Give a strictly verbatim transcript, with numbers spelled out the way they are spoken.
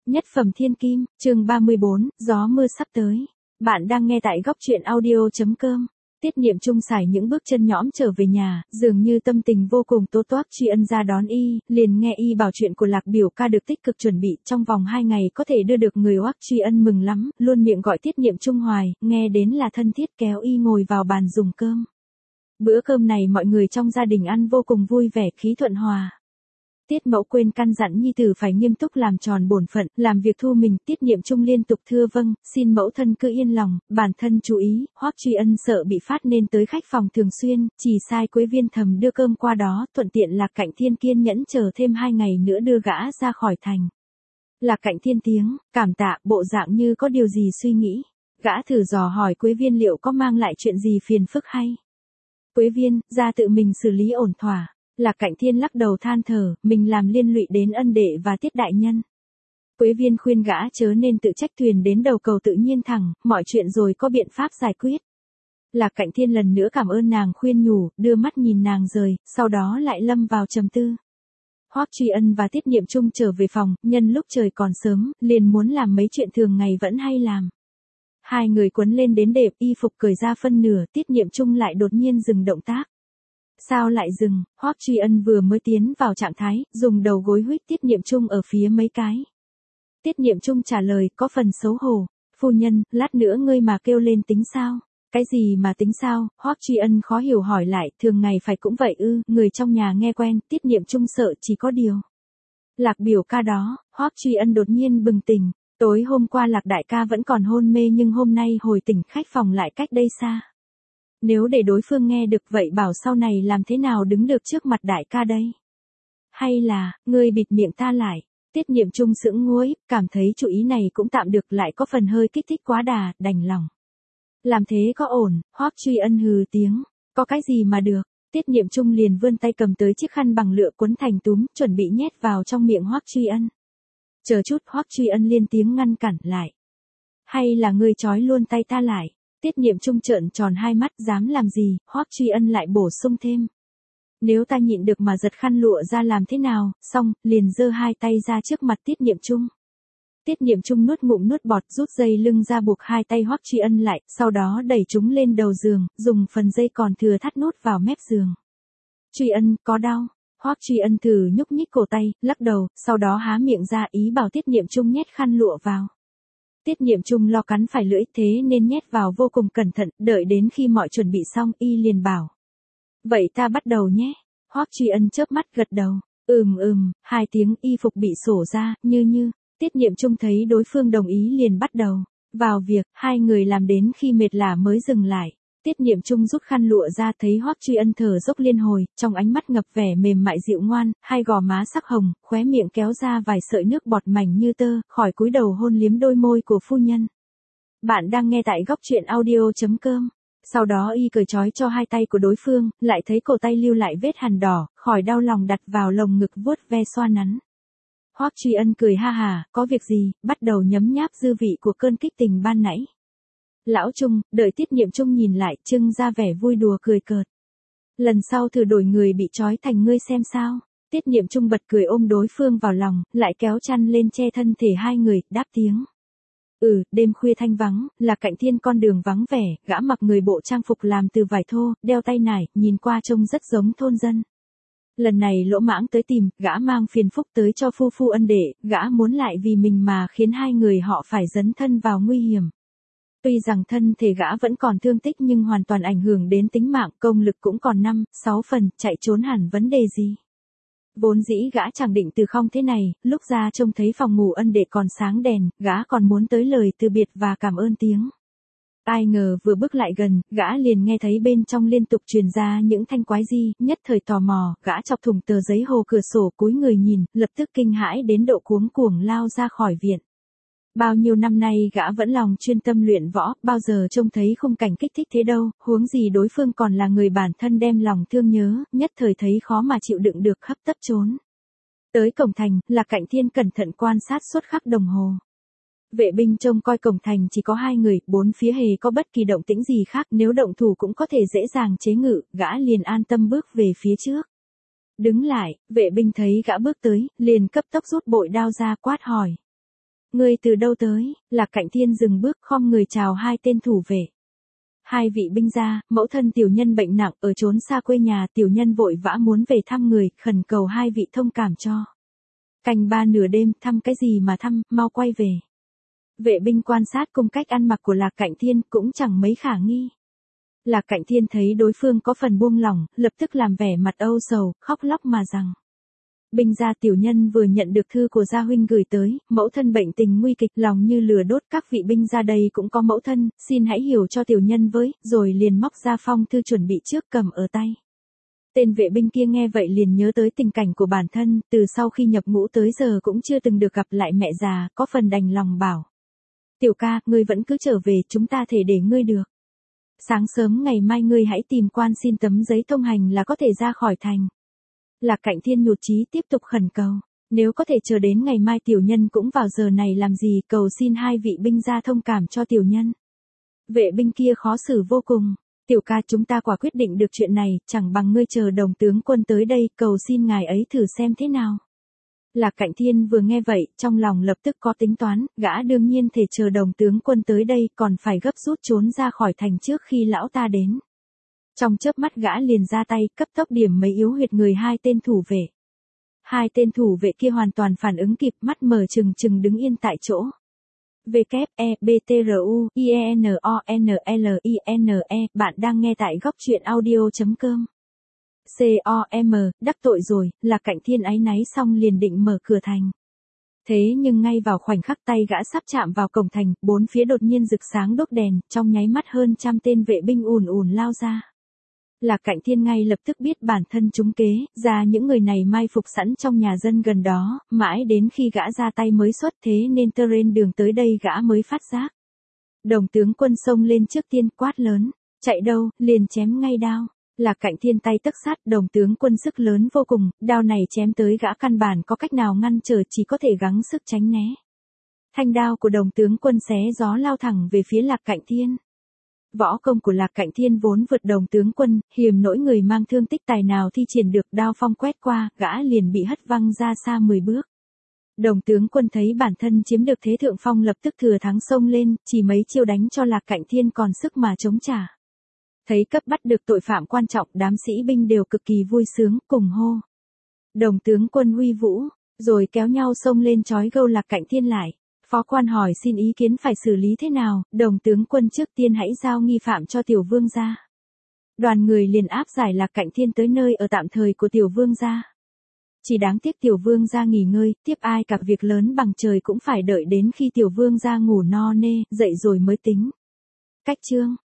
Nhất phẩm thiên kim, chương ba mươi bốn, gió mưa sắp tới. Bạn đang nghe tại góc truyện audio.com. Tiết Niệm Trung sải những bước chân nhõm trở về nhà, dường như tâm tình vô cùng tố toác. Tri Ân ra đón y, liền nghe y bảo chuyện của Lạc biểu ca được tích cực chuẩn bị, trong vòng hai ngày có thể đưa được người oác. Tri Ân mừng lắm, luôn miệng gọi Tiết Niệm Trung hoài, nghe đến là thân thiết, kéo y ngồi vào bàn dùng cơm. Bữa cơm này mọi người trong gia đình ăn vô cùng vui vẻ, khí thuận hòa. Tiết mẫu quên căn dặn nhi tử phải nghiêm túc làm tròn bổn phận, làm việc thu mình. Tiết Niệm Trung liên tục thưa vâng, xin mẫu thân cứ yên lòng, bản thân chú ý. Hoắc Tri Ân sợ bị phát nên tới khách phòng thường xuyên, chỉ sai Quế Viên thầm đưa cơm qua đó, thuận tiện Lạc Cạnh Thiên kiên nhẫn chờ thêm hai ngày nữa đưa gã ra khỏi thành. Lạc Cạnh Thiên tiếng, cảm tạ, bộ dạng như có điều gì suy nghĩ. Gã thử dò hỏi Quế Viên liệu có mang lại chuyện gì phiền phức hay. Quế Viên, ra tự mình xử lý ổn thỏa. Lạc Cạnh Thiên lắc đầu than thở, mình làm liên lụy đến ân đệ và Tiết đại nhân. Quế Viên khuyên gã chớ nên tự trách, thuyền đến đầu cầu tự nhiên thẳng, mọi chuyện rồi có biện pháp giải quyết. Lạc Cạnh Thiên lần nữa cảm ơn nàng khuyên nhủ, đưa mắt nhìn nàng rời, sau đó lại lâm vào trầm tư. Hoắc Tri Ân và Tiết Niệm Trung trở về phòng, nhân lúc trời còn sớm, liền muốn làm mấy chuyện thường ngày vẫn hay làm. Hai người quấn lên đến đệm, y phục cởi ra phân nửa, Tiết Niệm Trung lại đột nhiên dừng động tác. Sao lại dừng? Hoắc Tri Ân vừa mới tiến vào trạng thái, dùng đầu gối huýt Tiết Niệm Trung ở phía mấy cái. Tiết Niệm Trung trả lời, có phần xấu hổ. Phu nhân, lát nữa ngươi mà kêu lên tính sao? Cái gì mà tính sao? Hoắc Tri Ân khó hiểu hỏi lại, thường ngày phải cũng vậy ư? Người trong nhà nghe quen, Tiết Niệm Trung sợ chỉ có điều. Lạc biểu ca đó, Hoắc Tri Ân đột nhiên bừng tỉnh. Tối hôm qua Lạc đại ca vẫn còn hôn mê nhưng hôm nay hồi tỉnh, khách phòng lại cách đây xa. Nếu để đối phương nghe được vậy bảo sau này làm thế nào đứng được trước mặt đại ca đây? Hay là, ngươi bịt miệng ta lại? Tiết Niệm Trung sững nguối, cảm thấy chủ ý này cũng tạm được, lại có phần hơi kích thích quá đà, đành lòng. Làm thế có ổn? Hoắc Tri Ân hừ tiếng, có cái gì mà được? Tiết Niệm Trung liền vươn tay cầm tới chiếc khăn bằng lụa quấn thành túm, chuẩn bị nhét vào trong miệng Hoắc Tri Ân. Chờ chút, Hoắc Tri Ân liên tiếng ngăn cản lại. Hay là ngươi trói luôn tay ta lại? Tiết Niệm Trung trợn tròn hai mắt, dám làm gì? Hoắc Tri Ân lại bổ sung thêm. Nếu ta nhịn được mà giật khăn lụa ra làm thế nào? Xong, liền giơ hai tay ra trước mặt Tiết Niệm Trung. Tiết Niệm Trung nuốt ngụm nuốt bọt, rút dây lưng ra buộc hai tay Hoắc Tri Ân lại, sau đó đẩy chúng lên đầu giường, dùng phần dây còn thừa thắt nút vào mép giường. Tri Ân, có đau? Hoắc Tri Ân thử nhúc nhích cổ tay, lắc đầu, sau đó há miệng ra ý bảo Tiết Niệm Trung nhét khăn lụa vào. Tiết Niệm Trung lo cắn phải lưỡi, thế nên nhét vào vô cùng cẩn thận, đợi đến khi mọi chuẩn bị xong, y liền bảo. Vậy ta bắt đầu nhé. Hoắc Tri Ân chớp mắt gật đầu. Ừm ừm, hai tiếng y phục bị xổ ra, như như. Tiết Niệm Trung thấy đối phương đồng ý liền bắt đầu. Vào việc, hai người làm đến khi mệt lả mới dừng lại. Tiết Niệm Trung rút khăn lụa ra, thấy Hoắc Tri Ân thở dốc liên hồi, trong ánh mắt ngập vẻ mềm mại dịu ngoan, hai gò má sắc hồng, khóe miệng kéo ra vài sợi nước bọt mảnh như tơ, khỏi cúi đầu hôn liếm đôi môi của phu nhân. Bạn đang nghe tại góc truyện audio.com. Sau đó y cởi trói cho hai tay của đối phương, lại thấy cổ tay lưu lại vết hằn đỏ, khỏi đau lòng đặt vào lồng ngực vuốt ve xoa nắn. Hoắc Tri Ân cười ha hà, có việc gì, bắt đầu nhấm nháp dư vị của cơn kích tình ban nãy. Lão Trung, đợi Tiết Niệm Trung nhìn lại, trưng ra vẻ vui đùa cười cợt. Lần sau thử đổi người bị trói thành ngươi xem sao. Tiết Niệm Trung bật cười ôm đối phương vào lòng, lại kéo chăn lên che thân thể hai người, đáp tiếng. Ừ, đêm khuya thanh vắng, là Cạnh Thiên con đường vắng vẻ, gã mặc người bộ trang phục làm từ vải thô, đeo tay nải, nhìn qua trông rất giống thôn dân. Lần này Lỗ Mãng tới tìm, gã mang phiền phúc tới cho phu phu ân đệ, gã muốn lại vì mình mà khiến hai người họ phải dấn thân vào nguy hiểm. Tuy rằng thân thể gã vẫn còn thương tích nhưng hoàn toàn ảnh hưởng đến tính mạng, công lực cũng còn năm, sáu phần, chạy trốn hẳn vấn đề gì. Vốn dĩ gã chẳng định từ không thế này, lúc ra trông thấy phòng ngủ ân đệ còn sáng đèn, gã còn muốn tới lời từ biệt và cảm ơn tiếng. Ai ngờ vừa bước lại gần, gã liền nghe thấy bên trong liên tục truyền ra những thanh quái di, nhất thời tò mò, gã chọc thủng tờ giấy hồ cửa sổ cúi người nhìn, lập tức kinh hãi đến độ cuống cuồng lao ra khỏi viện. Bao nhiêu năm nay gã vẫn lòng chuyên tâm luyện võ, bao giờ trông thấy khung cảnh kích thích thế đâu, huống gì đối phương còn là người bản thân đem lòng thương nhớ, nhất thời thấy khó mà chịu đựng được, hấp tấp trốn. Tới cổng thành, Lạc Cạnh Thiên cẩn thận quan sát suốt khắc đồng hồ. Vệ binh trông coi cổng thành chỉ có hai người, bốn phía hề có bất kỳ động tĩnh gì khác, nếu động thủ cũng có thể dễ dàng chế ngự, gã liền an tâm bước về phía trước. Đứng lại, vệ binh thấy gã bước tới, liền cấp tốc rút bội đao ra quát hỏi. Ngươi từ đâu tới? Lạc Cạnh Thiên dừng bước khom người chào hai tên thủ vệ. Hai vị binh gia, mẫu thân tiểu nhân bệnh nặng ở trốn xa quê nhà, tiểu nhân vội vã muốn về thăm người, khẩn cầu hai vị thông cảm cho. Canh ba nửa đêm, thăm cái gì mà thăm, mau quay về. Vệ binh quan sát cung cách ăn mặc của Lạc Cạnh Thiên cũng chẳng mấy khả nghi. Lạc Cạnh Thiên thấy đối phương có phần buông lỏng, lập tức làm vẻ mặt âu sầu, khóc lóc mà rằng. Binh gia tiểu nhân vừa nhận được thư của gia huynh gửi tới, mẫu thân bệnh tình nguy kịch, lòng như lửa đốt, các vị binh gia đây cũng có mẫu thân, xin hãy hiểu cho tiểu nhân với, rồi liền móc ra phong thư chuẩn bị trước cầm ở tay. Tên vệ binh kia nghe vậy liền nhớ tới tình cảnh của bản thân, từ sau khi nhập ngũ tới giờ cũng chưa từng được gặp lại mẹ già, có phần đành lòng bảo. Tiểu ca, ngươi vẫn cứ trở về, chúng ta thể để ngươi được. Sáng sớm ngày mai ngươi hãy tìm quan xin tấm giấy thông hành là có thể ra khỏi thành. Lạc Cạnh Thiên nhụt chí tiếp tục khẩn cầu. Nếu có thể chờ đến ngày mai tiểu nhân cũng vào giờ này làm gì, cầu xin hai vị binh gia thông cảm cho tiểu nhân. Vệ binh kia khó xử vô cùng. Tiểu ca, chúng ta quả quyết định được chuyện này, chẳng bằng ngươi chờ đồng tướng quân tới đây, cầu xin ngài ấy thử xem thế nào. Lạc Cạnh Thiên vừa nghe vậy, trong lòng lập tức có tính toán, gã đương nhiên thể chờ đồng tướng quân tới đây, còn phải gấp rút trốn ra khỏi thành trước khi lão ta đến. Trong chớp mắt gã liền ra tay, cấp tốc điểm mấy yếu huyệt người hai tên thủ vệ. Hai tên thủ vệ kia hoàn toàn phản ứng kịp, mắt mở trừng trừng đứng yên tại chỗ. W E B T R U I E N O N L I N E, bạn đang nghe tại góc truyện audio chấm com. C O M, đắc tội rồi, Lạc Cạnh Thiên áy náy xong liền định mở cửa thành. Thế nhưng ngay vào khoảnh khắc tay gã sắp chạm vào cổng thành, bốn phía đột nhiên rực sáng đốt đèn, trong nháy mắt hơn trăm tên vệ binh ùn ùn lao ra. Lạc Cạnh Thiên ngay lập tức biết bản thân trúng kế, ra những người này mai phục sẵn trong nhà dân gần đó, mãi đến khi gã ra tay mới xuất, thế nên trên đường tới đây gã mới phát giác. Đồng tướng quân xông lên trước tiên quát lớn, chạy đâu, liền chém ngay đao. Lạc Cạnh Thiên tay tấc sát, đồng tướng quân sức lớn vô cùng, đao này chém tới gã căn bản có cách nào ngăn trở, chỉ có thể gắng sức tránh né. Thanh đao của đồng tướng quân xé gió lao thẳng về phía Lạc Cạnh Thiên. Võ công của Lạc Cạnh Thiên vốn vượt đồng tướng quân, hiềm nỗi người mang thương tích tài nào thi triển được, đao phong quét qua, gã liền bị hất văng ra xa mười bước. Đồng tướng quân thấy bản thân chiếm được thế thượng phong lập tức thừa thắng xông lên, chỉ mấy chiêu đánh cho Lạc Cạnh Thiên còn sức mà chống trả. Thấy cấp bắt được tội phạm quan trọng, đám sĩ binh đều cực kỳ vui sướng, cùng hô. Đồng tướng quân uy vũ, rồi kéo nhau xông lên trói gâu Lạc Cạnh Thiên lại. Phó quan hỏi xin ý kiến phải xử lý thế nào, đồng tướng quân trước tiên hãy giao nghi phạm cho tiểu vương gia. Đoàn người liền áp giải Lạc Cạnh Thiên tới nơi ở tạm thời của tiểu vương gia. Chỉ đáng tiếc tiểu vương gia nghỉ ngơi, tiếp ai cả việc lớn bằng trời cũng phải đợi đến khi tiểu vương gia ngủ no nê, dậy rồi mới tính. Cách chương